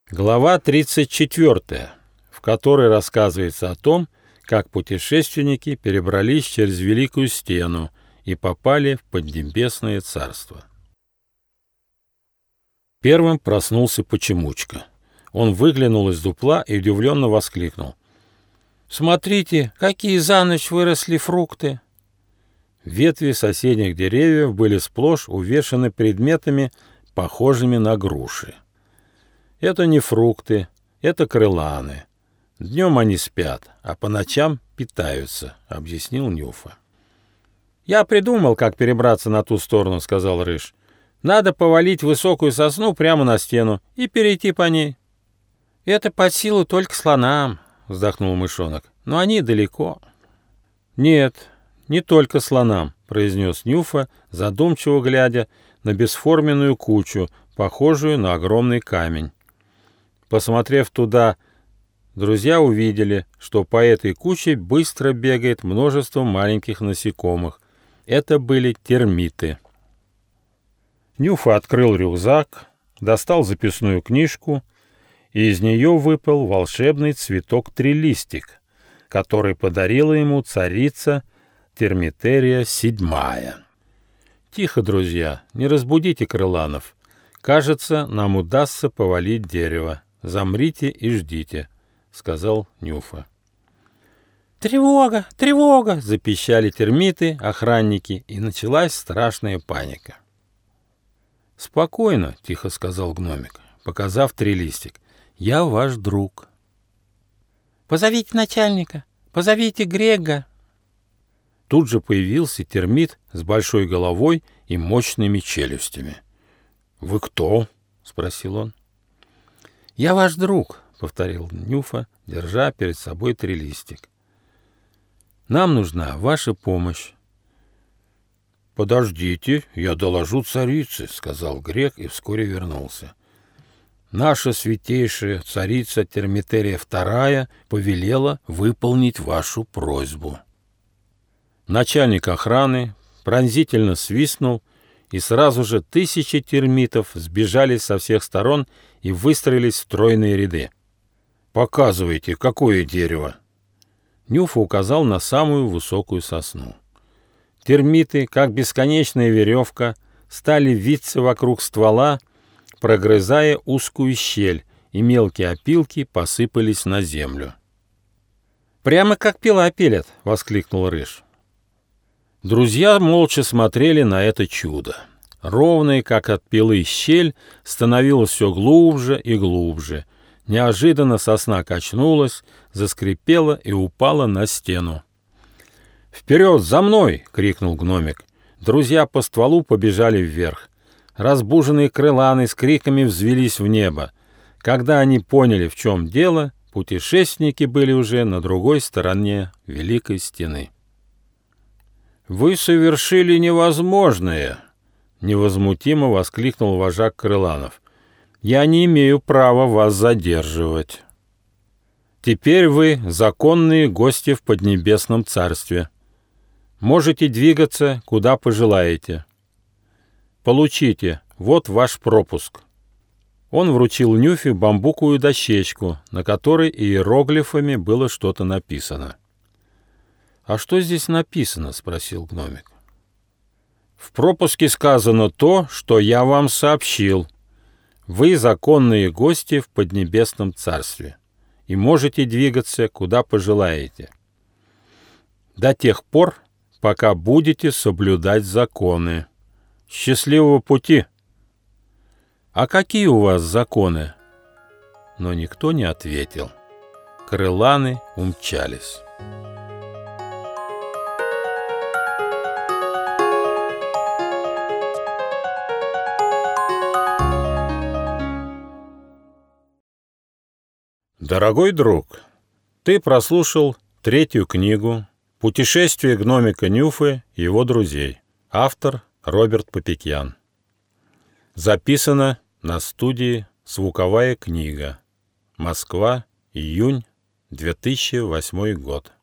Глава 34, в которой рассказывается о том, как путешественники перебрались через Великую Стену и попали в Поднебесное Царство. Первым проснулся Почемучка. Он выглянул из дупла и удивленно воскликнул: «Смотрите, какие за ночь выросли фрукты!» Ветви соседних деревьев были сплошь увешаны предметами, похожими на груши. Это не фрукты, это крыланы. Днем они спят, а по ночам питаются, — объяснил Нюфа. «Я придумал, как перебраться на ту сторону», — сказал Рыж. «Надо повалить высокую сосну прямо на стену и перейти по ней». «Это под силу только слонам», — вздохнул мышонок. «Но они далеко». «Нет, не только слонам», — произнес Нюфа, задумчиво глядя на бесформенную кучу, похожую на огромный камень. Посмотрев туда, друзья увидели, что по этой куче быстро бегает множество маленьких насекомых. Это были термиты. Нюфа открыл рюкзак, достал записную книжку, и из нее выпал волшебный цветок-трилистик, который подарила ему царица Термитерия VII. «Тихо, друзья, не разбудите крыланов. Кажется, нам удастся повалить дерево. Замрите и ждите», — сказал Нюфа. «Тревога! Тревога!» — запищали термиты, охранники, и началась страшная паника. «Спокойно», — тихо сказал гномик, показав трилистик. «Я ваш друг». «Позовите начальника! Позовите Грега!» Тут же появился термит с большой головой и мощными челюстями. «Вы кто?» — спросил он. «Я ваш друг», — повторил Нюфа, держа перед собой трилистик. «Нам нужна ваша помощь». «Подождите, я доложу царице», — сказал Грег и вскоре вернулся. «Наша святейшая царица Термитерия II повелела выполнить вашу просьбу». Начальник охраны пронзительно свистнул, и сразу же тысячи термитов сбежали со всех сторон и выстроились в стройные ряды. «Показывайте, какое дерево!» Нюфа указал на самую высокую сосну. Термиты, как бесконечная веревка, стали виться вокруг ствола, прогрызая узкую щель, и мелкие опилки посыпались на землю. «Прямо как пила пилят!» — воскликнул Рыж. Друзья молча смотрели на это чудо. Ровная, как от пилы, щель становилась все глубже и глубже. Неожиданно сосна качнулась, заскрипела и упала на стену. «Вперед, за мной!» — крикнул гномик. Друзья по стволу побежали вверх. Разбуженные крыланы с криками взвелись в небо. Когда они поняли, в чем дело, путешественники были уже на другой стороне Великой Стены. «Вы совершили невозможное!» — невозмутимо воскликнул вожак крыланов. «Я не имею права вас задерживать. Теперь вы законные гости в Поднебесном Царстве. Можете двигаться, куда пожелаете. Получите, вот ваш пропуск». Он вручил Нюфе бамбуковую дощечку, на которой иероглифами было что-то написано. «А что здесь написано?» — спросил гномик. «В пропуске сказано то, что я вам сообщил. Вы законные гости в Поднебесном Царстве и можете двигаться, куда пожелаете. До тех пор, пока будете соблюдать законы. Счастливого пути!» «А какие у вас законы?» Но никто не ответил. Крыланы умчались. Дорогой друг, ты прослушал 3-ю книгу «Путешествие гномика Нюфы и его друзей». Автор Роберт Попекьян. Записано на студии «Звуковая книга». Москва, июнь 2008 год.